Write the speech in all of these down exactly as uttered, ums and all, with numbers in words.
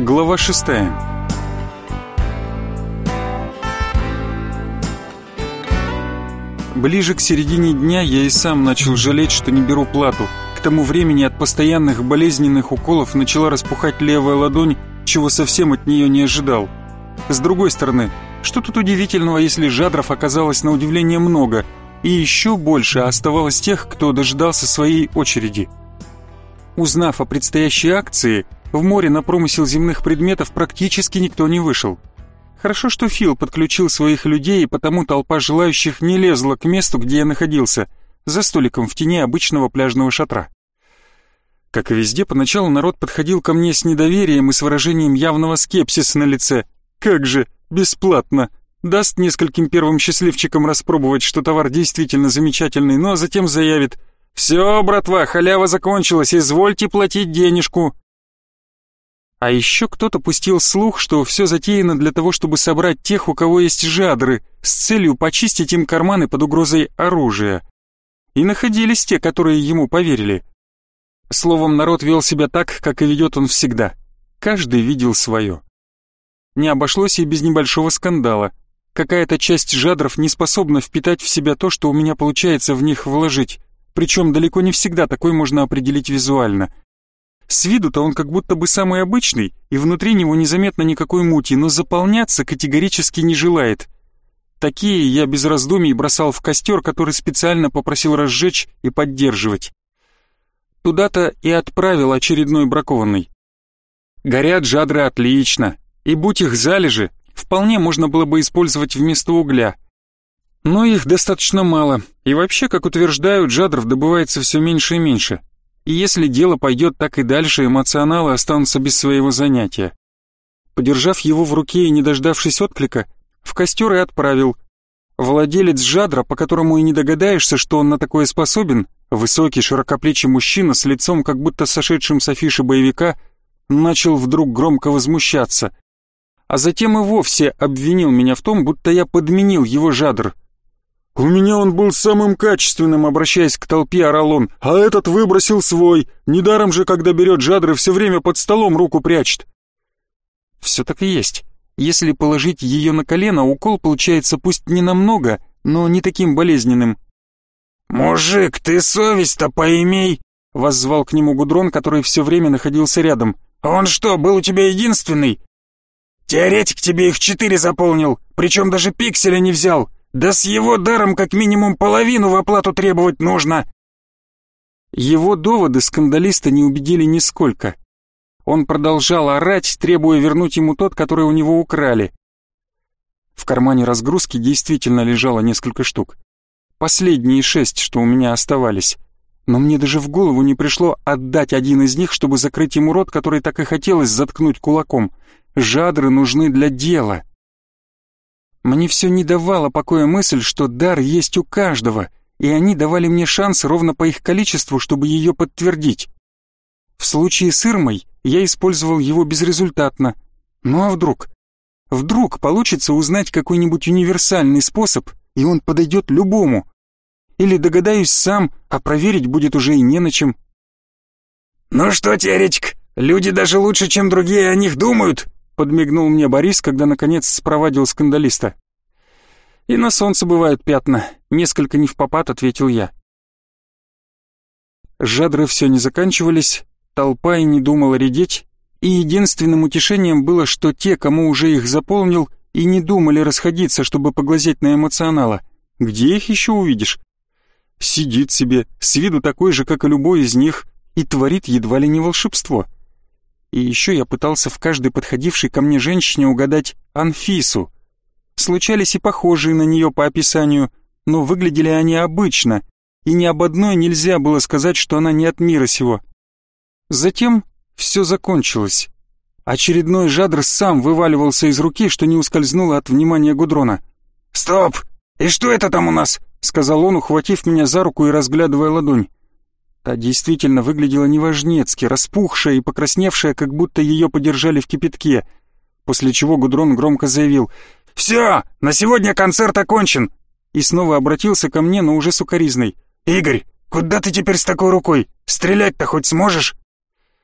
Глава шестая. Ближе к середине дня я и сам начал жалеть, что не беру плату. К тому времени от постоянных болезненных уколов начала распухать левая ладонь, чего совсем от нее не ожидал. С другой стороны, что тут удивительного, если жадров оказалось на удивление много, и еще больше оставалось тех, кто дожидался своей очереди. Узнав о предстоящей акции, в море на промысел земных предметов практически никто не вышел. Хорошо, что Фил подключил своих людей, и потому толпа желающих не лезла к месту, где я находился, за столиком в тени обычного пляжного шатра. Как и везде, поначалу народ подходил ко мне с недоверием и с выражением явного скепсиса на лице. Как же, бесплатно! Даст нескольким первым счастливчикам распробовать, что товар действительно замечательный, ну а затем заявит: «Все, братва, халява закончилась, извольте платить денежку». А еще кто-то пустил слух, что все затеяно для того, чтобы собрать тех, у кого есть жадры, с целью почистить им карманы под угрозой оружия. И находились те, которые ему поверили. Словом, народ вел себя так, как и ведет он всегда. Каждый видел свое. Не обошлось и без небольшого скандала. Какая-то часть жадров не способна впитать в себя то, что у меня получается в них вложить. Причем далеко не всегда такой можно определить визуально. С виду-то он как будто бы самый обычный, и внутри него незаметно никакой мути, но заполняться категорически не желает. Такие я без раздумий бросал в костер, который специально попросил разжечь и поддерживать. Туда-то и отправил очередной бракованный. Горят жадры отлично, и будь их залежи, вполне можно было бы использовать вместо угля. Но их достаточно мало, и вообще, как утверждают, жадров добывается все меньше и меньше. И если дело пойдет так и дальше, эмоционалы останутся без своего занятия. Подержав его в руке и не дождавшись отклика, в костер и отправил. Владелец жадра, по которому и не догадаешься, что он на такое способен, высокий широкоплечий мужчина с лицом, как будто сошедшим с афиши боевика, начал вдруг громко возмущаться. А затем и вовсе обвинил меня в том, будто я подменил его жадр. «У меня он был самым качественным», — обращаясь к толпе, орал он, «а этот выбросил свой. Недаром же, когда берет жадры, все время под столом руку прячет». Все так и есть. Если положить ее на колено, укол получается пусть не намного, но не таким болезненным. «Мужик, ты совесть-то поимей!» — воззвал к нему Гудрон, который все время находился рядом. «Он что, был у тебя единственный?» «Теоретик тебе их четыре заполнил, причем даже пикселя не взял. Да с его даром как минимум половину в оплату требовать нужно!» Его доводы скандалиста не убедили нисколько. Он продолжал орать, требуя вернуть ему тот, который у него украли. В кармане разгрузки действительно лежало несколько штук. Последние шесть, что у меня оставались. Но мне даже в голову не пришло отдать один из них, чтобы закрыть ему рот, который так и хотелось заткнуть кулаком. Жадры нужны для дела. Мне все не давала покоя мысль, что дар есть у каждого, и они давали мне шанс ровно по их количеству, чтобы ее подтвердить. В случае с Ирмой я использовал его безрезультатно. Ну а вдруг? Вдруг получится узнать какой-нибудь универсальный способ, и он подойдет любому. Или догадаюсь сам, а проверить будет уже и не на чем. «Ну что, теоретик, люди даже лучше, чем другие о них думают», — подмигнул мне Борис, когда наконец спровадил скандалиста. «И на солнце бывают пятна», — несколько невпопад ответил я. Жадры все не заканчивались, толпа и не думала редеть, и единственным утешением было, что те, кому уже их заполнил, и не думали расходиться, чтобы поглазеть на эмоционала. Где их еще увидишь? Сидит себе, с виду такой же, как и любой из них, и творит едва ли не волшебство. И еще я пытался в каждой подходившей ко мне женщине угадать Анфису. Случались и похожие на нее по описанию, но выглядели они обычно, и ни об одной нельзя было сказать, что она не от мира сего. Затем все закончилось. Очередной жадр сам вываливался из руки, что не ускользнуло от внимания Гудрона. «Стоп! И что это там у нас?» — сказал он, ухватив меня за руку и разглядывая ладонь. Та действительно выглядела неважнецки, распухшая и покрасневшая, как будто ее подержали в кипятке, после чего Гудрон громко заявил: «Все, на сегодня концерт окончен!» И снова обратился ко мне, но уже сукоризной: «Игорь, куда ты теперь с такой рукой? Стрелять-то хоть сможешь?»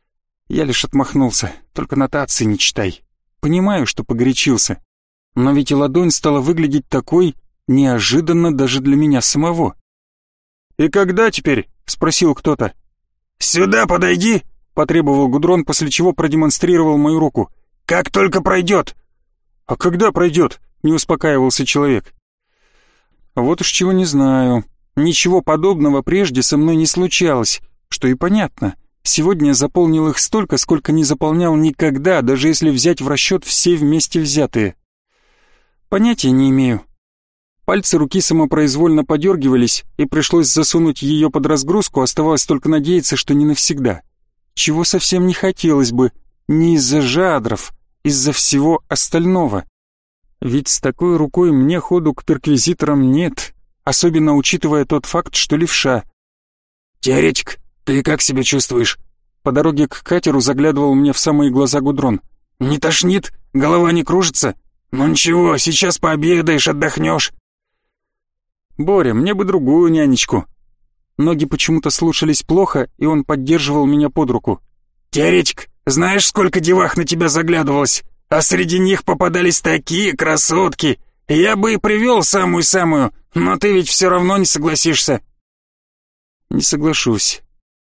Я лишь отмахнулся, только нотации не читай. Понимаю, что погорячился. Но ведь и ладонь стала выглядеть такой неожиданно даже для меня самого. «И когда теперь?» — спросил кто-то. «Сюда подойди!» — потребовал Гудрон, после чего продемонстрировал мою руку. «Как только пройдет!» «А когда пройдет?» — не успокаивался человек. «Вот уж чего не знаю. Ничего подобного прежде со мной не случалось, что и понятно. Сегодня я заполнил их столько, сколько не заполнял никогда, даже если взять в расчет все вместе взятые. Понятия не имею». Пальцы руки самопроизвольно подергивались, и пришлось засунуть ее под разгрузку, оставалось только надеяться, что не навсегда. Чего совсем не хотелось бы, не из-за жадров, из-за всего остального. Ведь с такой рукой мне ходу к перквизиторам нет, особенно учитывая тот факт, что левша. «Теоретик, ты как себя чувствуешь?» По дороге к катеру заглядывал мне в самые глаза Гудрон. «Не тошнит? Голова не кружится? Ну ничего, сейчас пообедаешь, отдохнешь». «Боря, мне бы другую нянечку». Ноги почему-то слушались плохо, и он поддерживал меня под руку. «Теоретик, знаешь, сколько девах на тебя заглядывалось? А среди них попадались такие красотки. Я бы и привел самую-самую, но ты ведь все равно не согласишься». «Не соглашусь».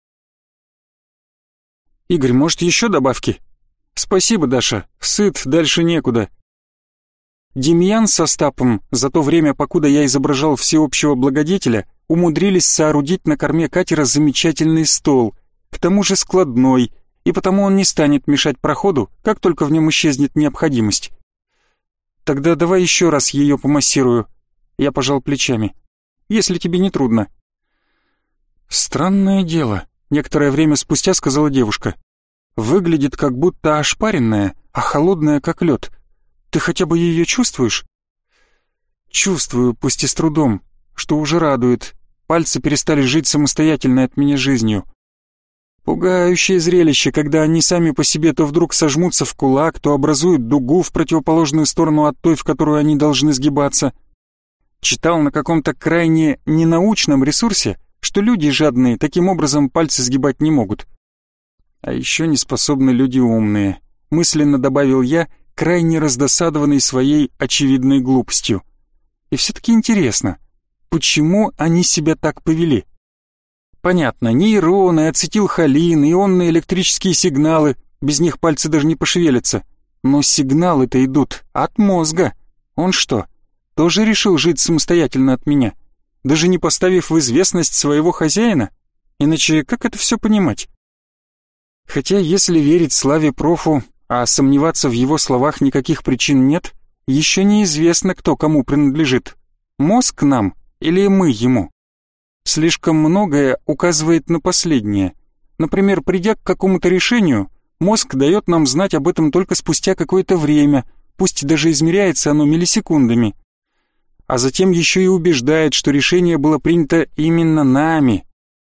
«Игорь, может, еще добавки?» «Спасибо, Даша, сыт, дальше некуда». Демьян с Остапом за то время, покуда я изображал всеобщего благодетеля, умудрились соорудить на корме катера замечательный стол, к тому же складной, и потому он не станет мешать проходу, как только в нем исчезнет необходимость. «Тогда давай еще раз ее помассирую». Я пожал плечами. «Если тебе не трудно». «Странное дело», — некоторое время спустя сказала девушка. «Выглядит как будто ошпаренная, а холодная как лед. Ты хотя бы ее чувствуешь?» «Чувствую, пусть и с трудом, что уже радует. Пальцы перестали жить самостоятельной от меня жизнью. Пугающее зрелище, когда они сами по себе то вдруг сожмутся в кулак, то образуют дугу в противоположную сторону от той, в которую они должны сгибаться. Читал на каком-то крайне ненаучном ресурсе, что люди жадные таким образом пальцы сгибать не могут. А еще не способны люди умные», — мысленно добавил я, крайне раздосадованный своей очевидной глупостью. И все-таки интересно, почему они себя так повели? Понятно, нейроны, ацетилхолин, ионные электрические сигналы, без них пальцы даже не пошевелятся. Но сигналы-то идут от мозга. Он что, тоже решил жить самостоятельно от меня, даже не поставив в известность своего хозяина? Иначе как это все понимать? Хотя, если верить Славе Профу, а сомневаться в его словах никаких причин нет, еще неизвестно, кто кому принадлежит. Мозг нам или мы ему? Слишком многое указывает на последнее. Например, придя к какому-то решению, мозг дает нам знать об этом только спустя какое-то время, пусть даже измеряется оно миллисекундами. А затем еще и убеждает, что решение было принято именно нами.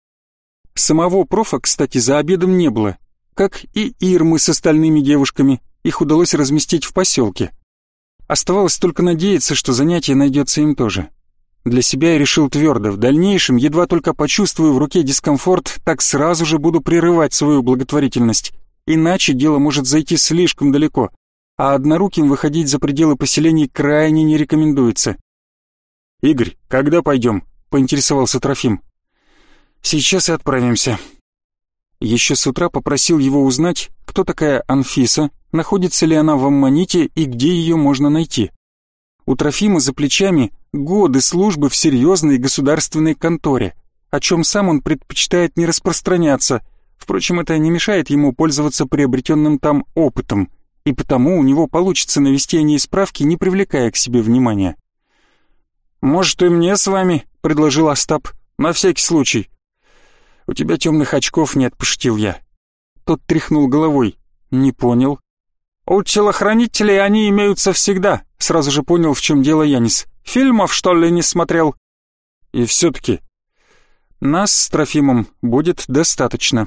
Самого профа, кстати, за обедом не было, как и Ирмы с остальными девушками, их удалось разместить в поселке. Оставалось только надеяться, что занятие найдется им тоже. Для себя я решил твердо, в дальнейшем, едва только почувствую в руке дискомфорт, так сразу же буду прерывать свою благотворительность, иначе дело может зайти слишком далеко, а одноруким выходить за пределы поселений крайне не рекомендуется. «Игорь, когда пойдем?» — поинтересовался Трофим. «Сейчас и отправимся». Еще с утра попросил его узнать, кто такая Анфиса, находится ли она в Аммоните и где ее можно найти. У Трофима за плечами годы службы в серьезной государственной конторе, о чем сам он предпочитает не распространяться, впрочем, это не мешает ему пользоваться приобретенным там опытом, и потому у него получится навести о ней справки, не привлекая к себе внимания. «Может, и мне с вами?» — предложил Остап, — «на всякий случай». «У тебя темных очков нет», — пошутил я. Тот тряхнул головой. «Не понял». «У телохранителей они имеются всегда», — сразу же понял, в чем дело Янис. «Фильмов, что ли, не смотрел?» «И все-таки...» «Нас с Трофимом будет достаточно».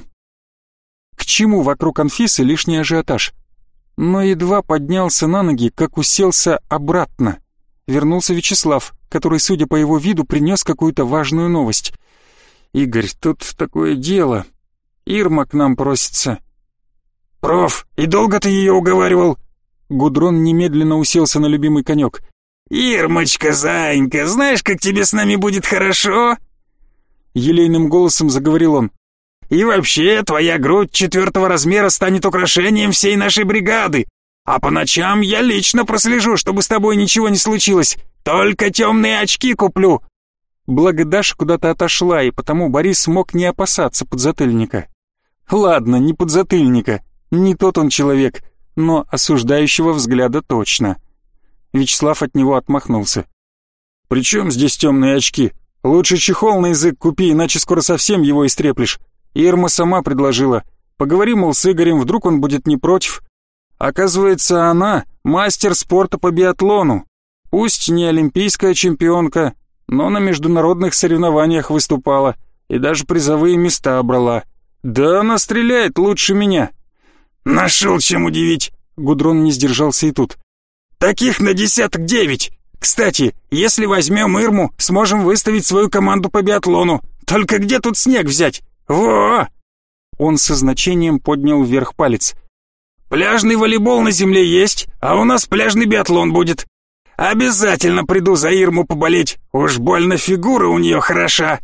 К чему вокруг Анфисы лишний ажиотаж? Но едва поднялся на ноги, как уселся обратно. Вернулся Вячеслав, который, судя по его виду, принес какую-то важную новость. «Игорь, тут такое дело. Ирма к нам просится». «Проф, и долго ты ее уговаривал?» Гудрон немедленно уселся на любимый конек. «Ирмочка, зайенька, знаешь, как тебе с нами будет хорошо?» Елейным голосом заговорил он. «И вообще, твоя грудь четвертого размера станет украшением всей нашей бригады. А по ночам я лично прослежу, чтобы с тобой ничего не случилось. Только темные очки куплю». Благо Даша куда-то отошла, и потому Борис смог не опасаться подзатыльника. Ладно, не подзатыльника, не тот он человек, но осуждающего взгляда точно. Вячеслав от него отмахнулся. «При чем здесь темные очки? Лучше чехол на язык купи, иначе скоро совсем его истреплешь. Ирма сама предложила. Поговори, мол, с Игорем, вдруг он будет не против. Оказывается, она мастер спорта по биатлону. Пусть не олимпийская чемпионка, но на международных соревнованиях выступала и даже призовые места брала. Да она стреляет лучше меня». «Нашел чем удивить!» Гудрон не сдержался и тут. «Таких на десяток девять! Кстати, если возьмем Ирму, сможем выставить свою команду по биатлону. Только где тут снег взять? Во!» Он со значением поднял вверх палец. «Пляжный волейбол на земле есть, а у нас пляжный биатлон будет. Обязательно приду за Ирму поболеть, уж больно фигура у нее хороша».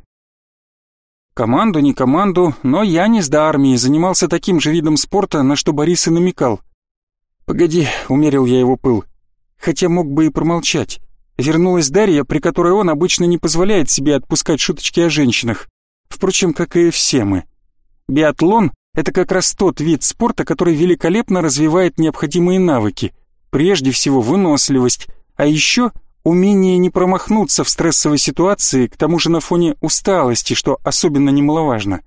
Команду не команду, но Янис до армии занимался таким же видом спорта, на что Борис и намекал. «Погоди», — умерил я его пыл, хотя мог бы и промолчать. Вернулась Дарья, при которой он обычно не позволяет себе отпускать шуточки о женщинах. Впрочем, как и все мы. Биатлон — это как раз тот вид спорта, который великолепно развивает необходимые навыки. Прежде всего выносливость, а еще умение не промахнуться в стрессовой ситуации, к тому же на фоне усталости, что особенно немаловажно.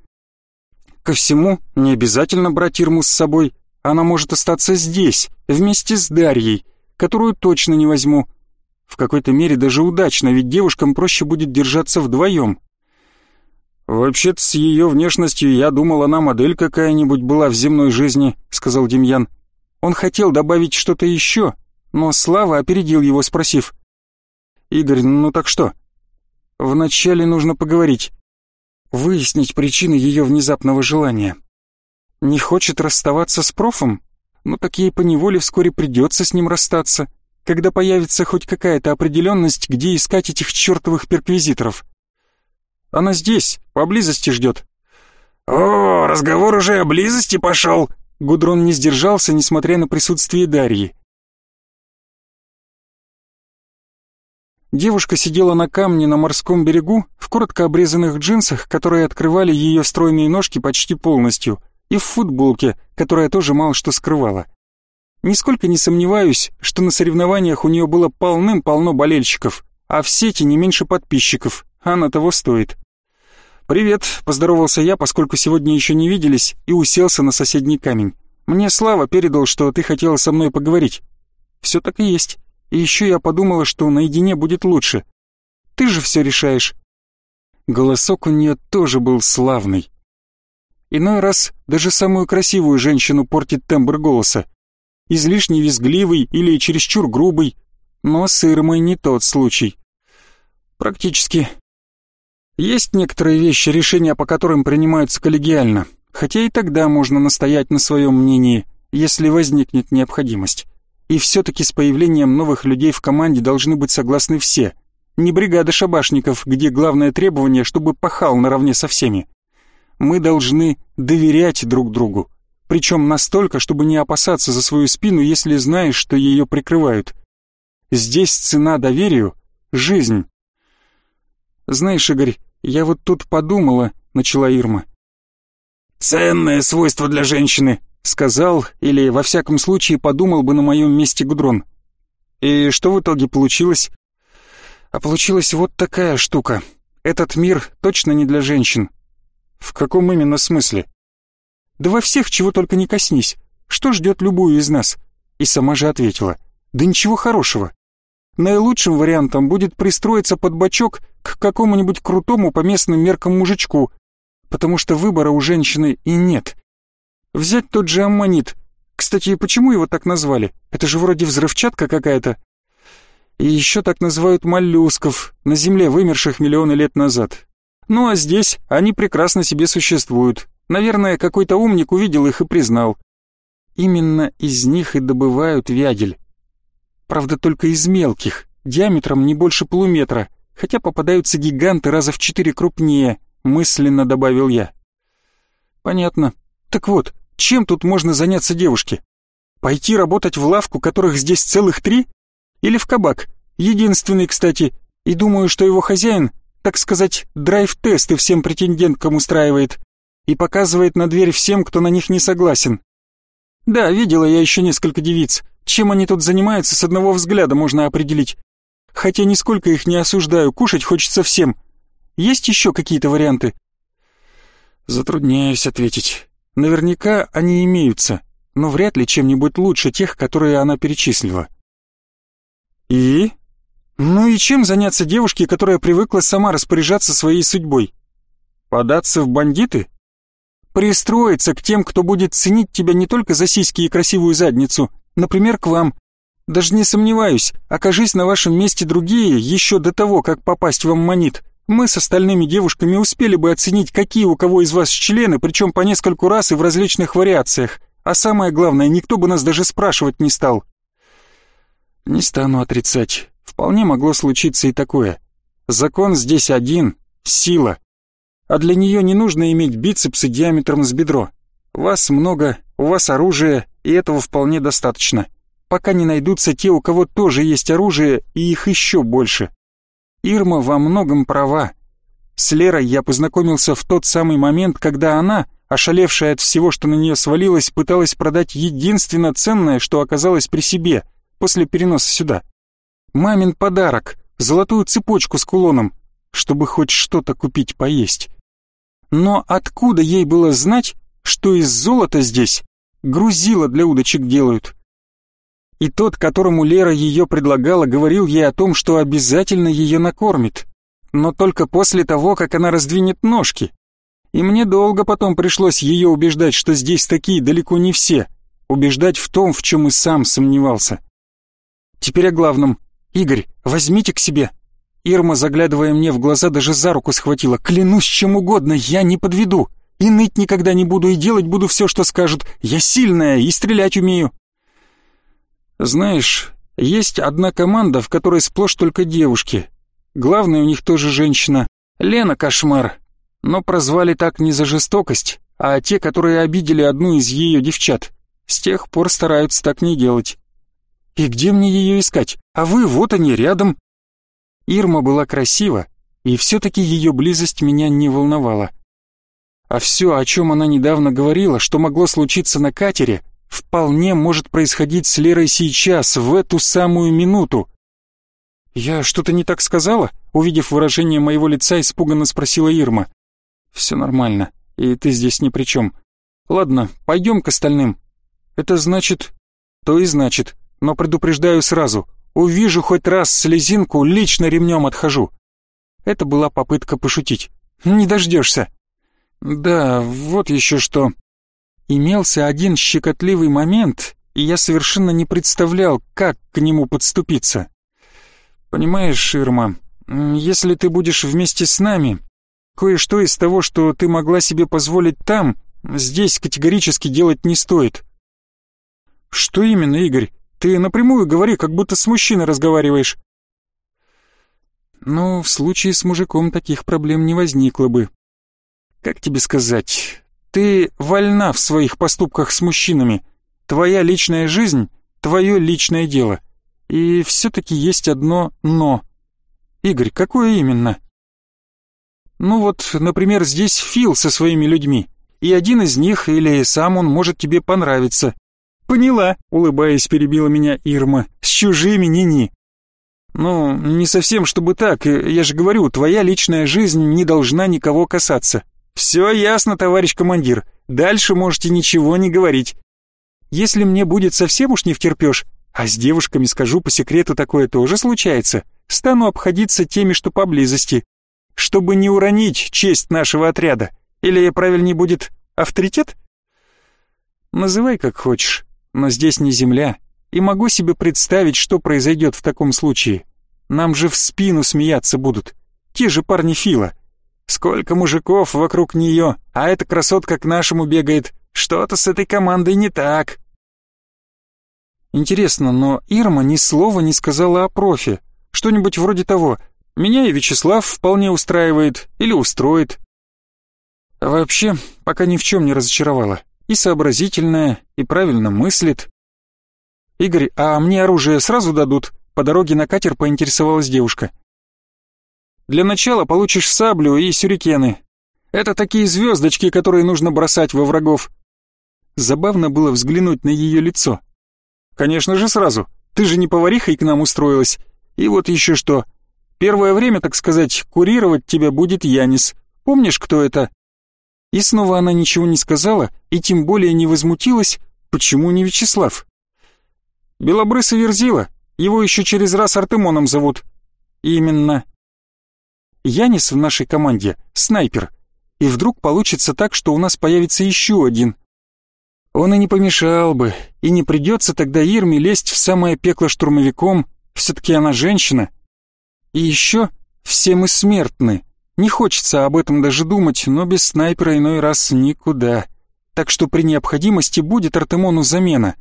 Ко всему, не обязательно брать Ирму с собой, она может остаться здесь, вместе с Дарьей, которую точно не возьму. В какой-то мере даже удачно, ведь девушкам проще будет держаться вдвоем. «Вообще-то с ее внешностью я думал, она модель какая-нибудь была в земной жизни», — сказал Демьян. Он хотел добавить что-то еще, но Слава опередил его, спросив: «Игорь, ну так что?» «Вначале нужно поговорить, выяснить причины ее внезапного желания. Не хочет расставаться с профом? Ну так ей поневоле вскоре придется с ним расстаться, когда появится хоть какая-то определенность, где искать этих чертовых перквизиторов. Она здесь, поблизости ждет». «О, разговор уже о близости пошел!» Гудрон не сдержался, несмотря на присутствие Дарьи. Девушка сидела на камне на морском берегу в коротко обрезанных джинсах, которые открывали ее стройные ножки почти полностью, и в футболке, которая тоже мало что скрывала. Нисколько не сомневаюсь, что на соревнованиях у нее было полным-полно болельщиков, а в сети не меньше подписчиков, она того стоит. «Привет», — поздоровался я, поскольку сегодня еще не виделись, и уселся на соседний камень. «Мне Слава передал, что ты хотела со мной поговорить». «Все так и есть. И еще я подумала, что наедине будет лучше. Ты же все решаешь». Голосок у нее тоже был славный. Иной раз даже самую красивую женщину портит тембр голоса. Излишне визгливый или чересчур грубый, но с Ирмой не тот случай. Практически. Есть некоторые вещи, решения по которым принимаются коллегиально, хотя и тогда можно настоять на своем мнении, если возникнет необходимость. И все-таки с появлением новых людей в команде должны быть согласны все. Не бригада шабашников, где главное требование, чтобы пахал наравне со всеми. Мы должны доверять друг другу, причем настолько, чтобы не опасаться за свою спину, если знаешь, что ее прикрывают. Здесь цена доверию — жизнь. «Знаешь, Игорь, я вот тут подумала», — начала Ирма. «Ценное свойство для женщины», — сказал, или во всяком случае подумал бы на моем месте Гудрон. «И что в итоге получилось?» «А получилась вот такая штука. Этот мир точно не для женщин». «В каком именно смысле?» «Да во всех, чего только не коснись. Что ждет любую из нас?» И сама же ответила: «Да ничего хорошего. Наилучшим вариантом будет пристроиться под бочок к какому-нибудь крутому по местным меркам мужичку, потому что выбора у женщины и нет. Взять тот же аммонит. Кстати, почему его так назвали? Это же вроде взрывчатка какая-то. И еще так называют моллюсков, на Земле вымерших миллионы лет назад. Ну а здесь они прекрасно себе существуют. Наверное, какой-то умник увидел их и признал. именно из них и добывают вядель. Правда, только из мелких, диаметром не больше полуметра, хотя попадаются гиганты раза в четыре крупнее, мысленно добавил я. Понятно. Так вот, чем тут можно заняться девушке? Пойти работать в лавку, которых здесь целых три? Или в кабак? Единственный, кстати, и думаю, что его хозяин, так сказать, драйв-тесты всем претенденткам устраивает и показывает на дверь всем, кто на них не согласен. Да, видела я еще несколько девиц. Чем они тут занимаются, с одного взгляда можно определить. Хотя нисколько их не осуждаю, кушать хочется всем. Есть еще какие-то варианты? Затрудняюсь ответить. Наверняка они имеются, но вряд ли чем-нибудь лучше тех, которые она перечислила. И? Ну и чем заняться девушке, которая привыкла сама распоряжаться своей судьбой? Податься в бандиты? Пристроиться к тем, кто будет ценить тебя не только за сиськи и красивую задницу, например, к вам. Даже не сомневаюсь, окажись на вашем месте другие, еще до того, как попасть вам манит, мы с остальными девушками успели бы оценить, какие у кого из вас члены, причем по нескольку раз и в различных вариациях, а самое главное, никто бы нас даже спрашивать не стал. Не стану отрицать, вполне могло случиться и такое. Закон здесь один — сила. А для нее не нужно иметь бицепсы диаметром с бедро. Вас много, у вас оружие, и этого вполне достаточно. Пока не найдутся те, у кого тоже есть оружие, и их еще больше. Ирма во многом права. С Лерой я познакомился в тот самый момент, когда она, ошалевшая от всего, что на нее свалилось, пыталась продать единственно ценное, что оказалось при себе, после переноса сюда. Мамин подарок, золотую цепочку с кулоном, чтобы хоть что-то купить поесть. Но откуда ей было знать, что из золота здесь грузила для удочек делают? И тот, которому Лера ее предлагала, говорил ей о том, что обязательно ее накормит, но только после того, как она раздвинет ножки. И мне долго потом пришлось ее убеждать, что здесь такие далеко не все, убеждать в том, в чем и сам сомневался. Теперь о главном. Игорь, возьмите к себе. Ирма, заглядывая мне в глаза, даже за руку схватила. Клянусь чем угодно, я не подведу. И ныть никогда не буду, и делать буду все, что скажут. Я сильная и стрелять умею. Знаешь, есть одна команда, в которой сплошь только девушки. Главная у них тоже женщина. Лена Кошмар. Но прозвали так не за жестокость, а те, которые обидели одну из ее девчат. С тех пор стараются так не делать. И где мне ее искать? А вы, вот они, рядом. Ирма была красива, и все-таки ее близость меня не волновала. А все, о чем она недавно говорила, что могло случиться на катере, вполне может происходить с Лерой сейчас, в эту самую минуту. «Я что-то не так сказала?» Увидев выражение моего лица, испуганно спросила Ирма. «Все нормально, и ты здесь ни при чем. Ладно, пойдем к остальным». «Это значит...» «То и значит, но предупреждаю сразу. Увижу хоть раз слезинку, лично ремнем отхожу». Это была попытка пошутить. «Не дождешься». «Да, вот еще что...» Имелся один щекотливый момент, и я совершенно не представлял, как к нему подступиться. «Понимаешь, Ирма, если ты будешь вместе с нами, кое-что из того, что ты могла себе позволить там, здесь категорически делать не стоит». «Что именно, Игорь? Ты напрямую говори, как будто с мужчиной разговариваешь». «Ну, в случае с мужиком таких проблем не возникло бы. Как тебе сказать, ты вольна в своих поступках с мужчинами. Твоя личная жизнь — твое личное дело. И все-таки есть одно «но». Игорь, какое именно?» «Ну вот, например, здесь Фил со своими людьми, и один из них или сам он может тебе понравиться». «Поняла», — улыбаясь, перебила меня Ирма, — «с чужими ни-ни». «Ну, не совсем чтобы так, я же говорю, твоя личная жизнь не должна никого касаться». «Все ясно, товарищ командир, дальше можете ничего не говорить». «Если мне будет совсем уж не втерпешь, а с девушками, скажу по секрету, такое тоже случается, стану обходиться теми, что поблизости, чтобы не уронить честь нашего отряда, или правильнее будет авторитет?» «Называй как хочешь, но здесь не земля, и могу себе представить, что произойдет в таком случае. Нам же в спину смеяться будут, те же парни Фила. Сколько мужиков вокруг нее, а эта красотка к нашему бегает. Что-то с этой командой не так». Интересно, но Ирма ни слова не сказала о профи. Что-нибудь вроде того: «Меня и Вячеслав вполне устраивает» или «устроит». А вообще, пока ни в чем не разочаровала. И сообразительная, и правильно мыслит. «Игорь, а мне оружие сразу дадут?» По дороге на катер поинтересовалась девушка. «Для начала получишь саблю и сюрикены. Это такие звездочки, которые нужно бросать во врагов». Забавно было взглянуть на ее лицо. «Конечно же сразу. Ты же не поварихой к нам устроилась. И вот еще что. Первое время, так сказать, курировать тебя будет Янис. Помнишь, кто это?» И снова она ничего не сказала, и тем более не возмутилась, почему не Вячеслав. «Белобрысый Верзила. Его еще через раз Артемоном зовут». «Именно. Янис в нашей команде — снайпер. И вдруг получится так, что у нас появится еще один. Он и не помешал бы, и не придется тогда Ирме лезть в самое пекло штурмовиком, все-таки она женщина. И еще все мы смертны. Не хочется об этом даже думать, но без снайпера иной раз никуда. Так что при необходимости будет Артемону замена.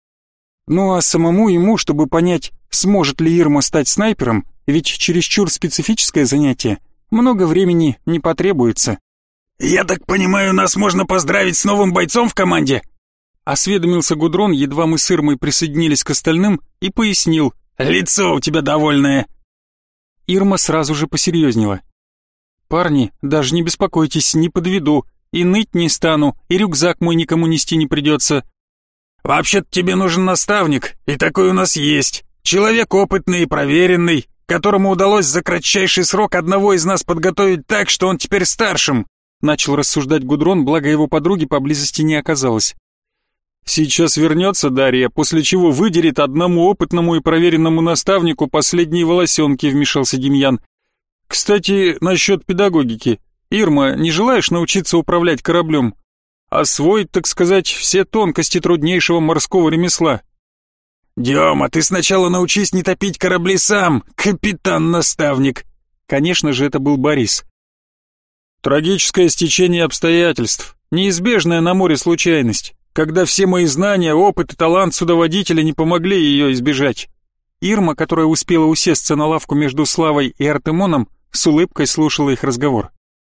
Ну а самому ему, чтобы понять, сможет ли Ирма стать снайпером, ведь чересчур специфическое занятие, много времени не потребуется. «Я так понимаю, нас можно поздравить с новым бойцом в команде?» Осведомился Гудрон, едва мы с Ирмой присоединились к остальным, и пояснил: «Лицо у тебя довольное». Ирма сразу же посерьезнела. «Парни, даже не беспокойтесь, не подведу, и ныть не стану, и рюкзак мой никому нести не придется». «Вообще-то тебе нужен наставник, и такой у нас есть. Человек опытный и проверенный, которому удалось за кратчайший срок одного из нас подготовить так, что он теперь старшим», начал рассуждать Гудрон, благо его подруги поблизости не оказалось. «Сейчас вернется Дарья, после чего выдерет одному опытному и проверенному наставнику последние волосенки», вмешался Демьян. «Кстати, насчет педагогики. Ирма, не желаешь научиться управлять кораблем? Освоить, так сказать, все тонкости труднейшего морского ремесла». «Дема, ты сначала научись не топить корабли сам, капитан-наставник». Конечно же, это был Борис. «Трагическое стечение обстоятельств, неизбежная на море случайность, когда все мои знания, опыт и талант судоводителя не помогли ее избежать». Ирма, которая успела усесться на лавку между Славой и Артемоном, с улыбкой слушала их разговор.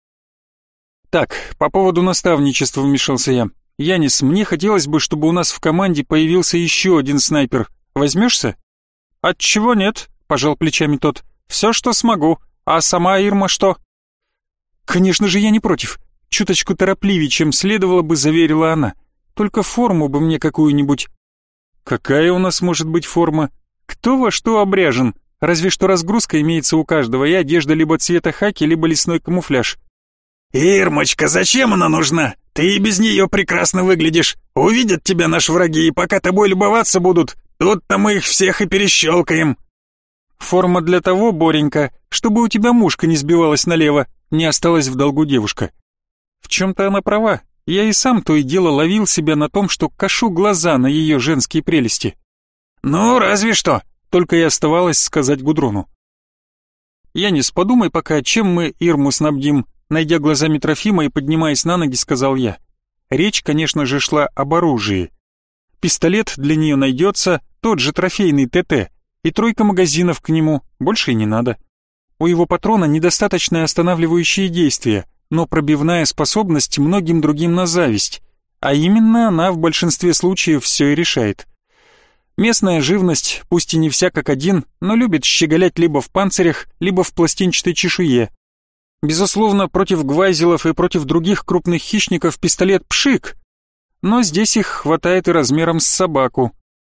«Так, по поводу наставничества вмешался я. Янис, мне хотелось бы, чтобы у нас в команде появился еще один снайпер. Возьмешься?» «Отчего нет?» — пожал плечами тот. «Все, что смогу. А сама Ирма что?» «Конечно же, я не против. Чуточку торопливее, чем следовало бы», — заверила она. «Только форму бы мне какую-нибудь». «Какая у нас может быть форма? Кто во что обряжен? Разве что разгрузка имеется у каждого, и одежда либо цвета хаки, либо лесной камуфляж». «Ирмочка, зачем она нужна? Ты и без нее прекрасно выглядишь. Увидят тебя наши враги, и пока тобой любоваться будут, тут-то мы их всех и перещелкаем». «Форма для того, Боренька, чтобы у тебя мушка не сбивалась налево», не осталась в долгу девушка. В чем-то она права. Я и сам то и дело ловил себя на том, что кашу глаза на ее женские прелести. «Ну, разве что», только и оставалось сказать Гудрону. «Янис, подумай пока, чем мы Ирму снабдим», найдя глазами Трофима и поднимаясь на ноги, сказал я. Речь, конечно же, шла об оружии. Пистолет для нее найдется, тот же трофейный ТТ, и тройка магазинов к нему, больше и не надо. У его патрона недостаточное останавливающее действие, но пробивная способность многим другим на зависть, а именно она в большинстве случаев все и решает. Местная живность, пусть и не вся как один, но любит щеголять либо в панцирях, либо в пластинчатой чешуе. Безусловно, против гвайзелов и против других крупных хищников пистолет пшик, но здесь их хватает и размером с собаку.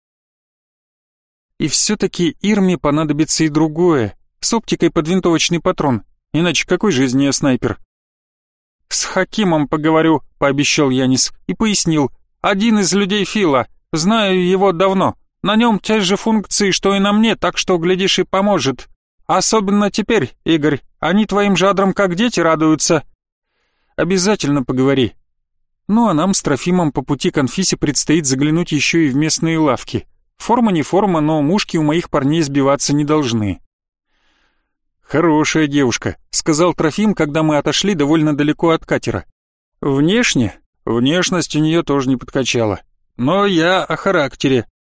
И все-таки Ирме понадобится и другое, с оптикой под винтовочный патрон, иначе какой же из нее снайпер? «С Хакимом поговорю», — пообещал Янис и пояснил. «Один из людей Фила, знаю его давно, на нем те же функции, что и на мне, так что, глядишь, и поможет. Особенно теперь, Игорь, они твоим жадрам как дети радуются». «Обязательно поговори». Ну а нам с Трофимом по пути к Анфисе предстоит заглянуть еще и в местные лавки. Форма не форма, но мушки у моих парней сбиваться не должны. «Хорошая девушка», — сказал Трофим, когда мы отошли довольно далеко от катера. «Внешне? Внешность у нее тоже не подкачала. Но я о характере.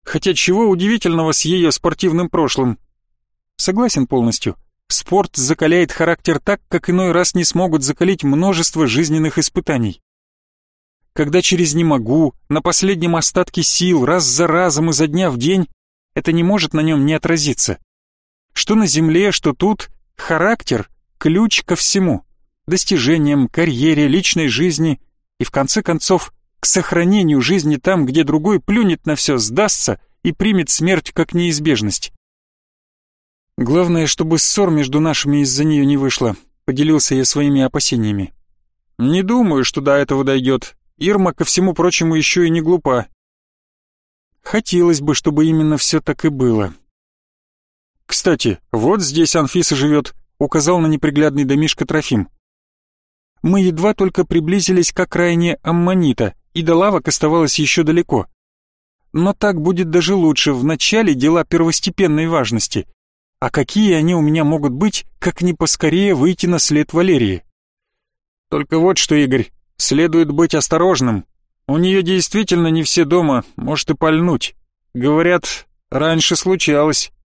Хотя чего удивительного с ее спортивным прошлым? Согласен полностью. Спорт закаляет характер так, как иной раз не смогут закалить множество жизненных испытаний. Когда через «не могу», на последнем остатке сил, раз за разом, изо дня в день, это не может на нем не отразиться. Что на земле, что тут, характер – ключ ко всему. Достижениям, карьере, личной жизни и, в конце концов, к сохранению жизни там, где другой плюнет на все, сдастся и примет смерть как неизбежность. Главное, чтобы ссор между нашими из-за нее не вышло, поделился я своими опасениями. Не думаю, что до этого дойдет. Ирма, ко всему прочему, еще и не глупа. Хотелось бы, чтобы именно все так и было. Кстати, вот здесь Анфиса живет, указал на неприглядный домишко Трофим. Мы едва только приблизились к окраине Аммонита, и до лавок оставалось еще далеко. Но так будет даже лучше, в начале дела первостепенной важности. А какие они у меня могут быть, как не поскорее выйти на след Валерии? Только вот что, Игорь, следует быть осторожным. У нее действительно не все дома, может и пальнуть. Говорят, раньше случалось.